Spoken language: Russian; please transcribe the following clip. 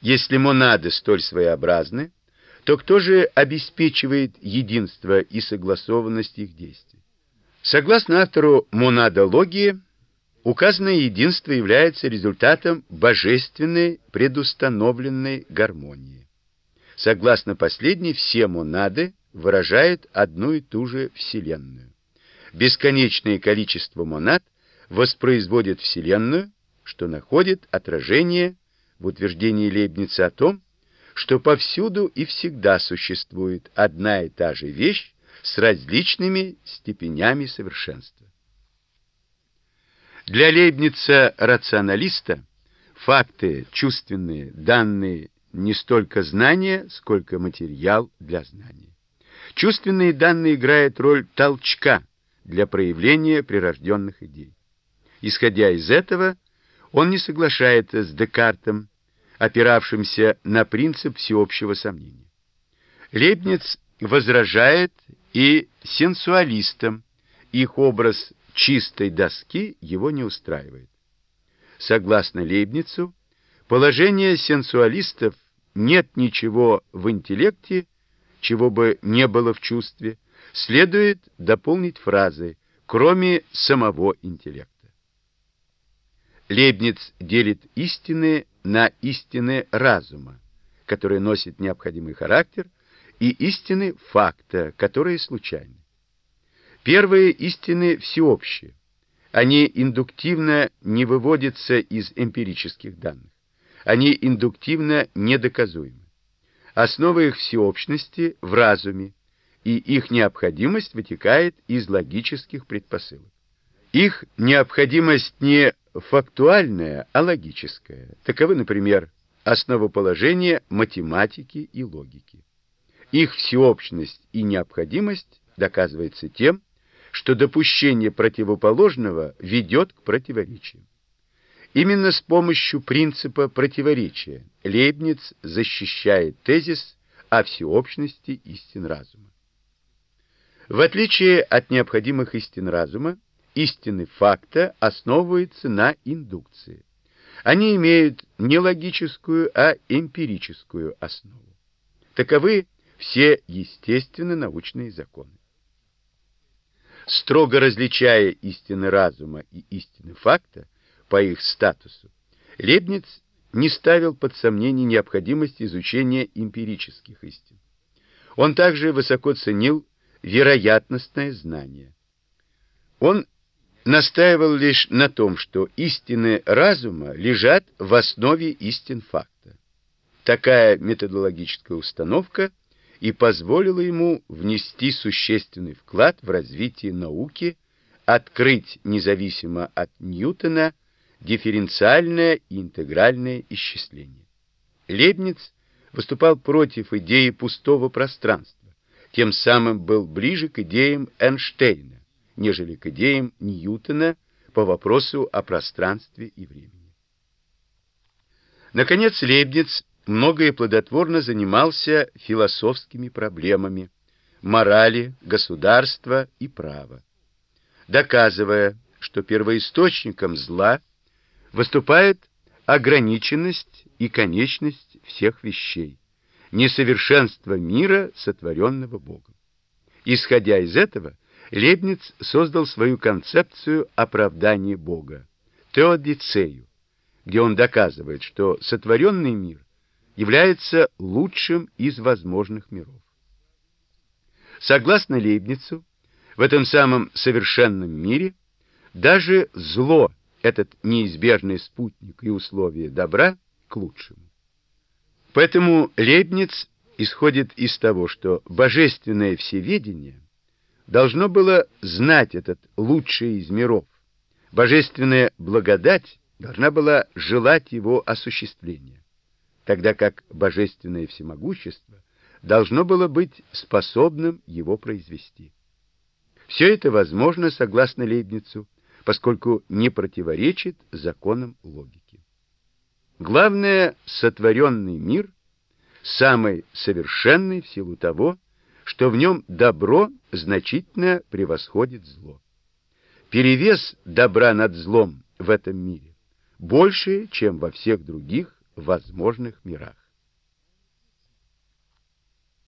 Если монады столь своеобразны, то кто же обеспечивает единство и согласованность их действий? Согласно автору монадологии, указанное единство является результатом божественной предустановленной гармонии. Согласно последней, все монады выражают одну и ту же Вселенную. Бесконечное количество монад воспроизводит Вселенную, что находит отражение в утверждении Лейбница о том, что повсюду и всегда существует одна и та же вещь с различными степенями совершенства. Для Лейбница-рационалиста факты, чувственные, данные не столько знания, сколько материал для знания. Чувственные данные играют роль толчка для проявления прирожденных идей. Исходя из этого, он не соглашается с Декартом, опиравшимся на принцип всеобщего сомнения. Лейбниц возражает и сенсуалистам, их образ чистой доски его не устраивает. Согласно Лейбницу, положение сенсуалистов «нет ничего в интеллекте, чего бы не было в чувстве» следует дополнить фразой «кроме самого интеллекта». Лейбниц делит истины на истины разума, которые носят необходимый характер, и истины факта, которые случайны. Первые истины всеобщие. Они индуктивно не выводятся из эмпирических данных. Они индуктивно недоказуемы. Основа их всеобщности в разуме, и их необходимость вытекает из логических предпосылок. Их необходимость не фактуальная, а логическая. Таковы, например, основоположения математики и логики. Их всеобщность и необходимость доказывается тем, что допущение противоположного ведет к противоречию. Именно с помощью принципа противоречия Лейбниц защищает тезис о всеобщности истин разума. В отличие от необходимых истин разума, истины факта основываются на индукции. Они имеют не логическую, а эмпирическую основу. Таковы все естественно-научные законы. Строго различая истины разума и истины факта по их статусу, Лейбниц не ставил под сомнение необходимость изучения эмпирических истин. Он также высоко ценил вероятностное знание. Он настаивал лишь на том, что истины разума лежат в основе истин факта. Такая методологическая установка и позволила ему внести существенный вклад в развитие науки, открыть независимо от Ньютона дифференциальное и интегральное исчисление. Лейбниц выступал против идеи пустого пространства, тем самым был ближе к идеям Эйнштейна, нежели к идеям Ньютона по вопросу о пространстве и времени. Наконец, Лейбниц много и плодотворно занимался философскими проблемами морали, государства и права, доказывая, что первоисточником зла выступает ограниченность и конечность всех вещей, несовершенство мира, сотворенного Богом. Исходя из этого, Лейбниц создал свою концепцию оправдания Бога, теодицею, где он доказывает, что сотворенный мир является лучшим из возможных миров. Согласно Лейбницу, в этом самом совершенном мире даже зло, этот неизбежный спутник и условие добра, к лучшему. Поэтому Лейбниц исходит из того, что божественное всеведение должно было знать этот лучший из миров. Божественная благодать должна была желать его осуществления, тогда как божественное всемогущество должно было быть способным его произвести. Все это возможно, согласно Лейбницу, поскольку не противоречит законам логики. Главное, сотворенный мир самый совершенный в силу того, что в нем добро значительно превосходит зло. Перевес добра над злом в этом мире больше, чем во всех других возможных мирах.